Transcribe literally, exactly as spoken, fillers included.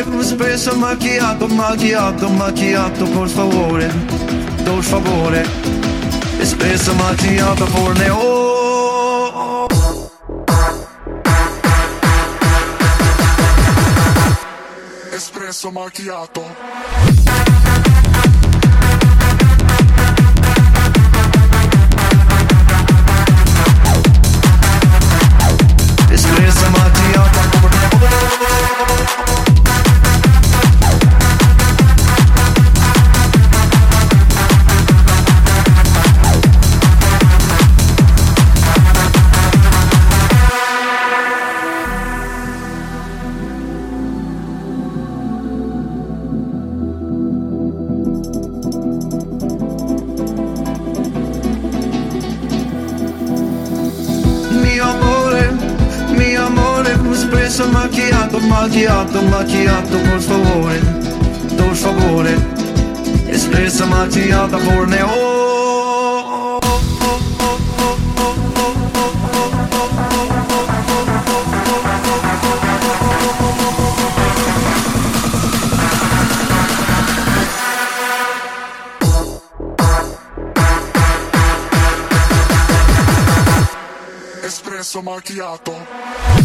amore, espresso macchiato, macchiato, macchiato, por favore, por favore, espresso macchiato for me, oh. Espresso macchiato. Espresso macchiato for me, oh. Espresso macchiato, macchiato, macchiato, por favore, por favore, espresso macchiato for me, oh. Espresso macchiato.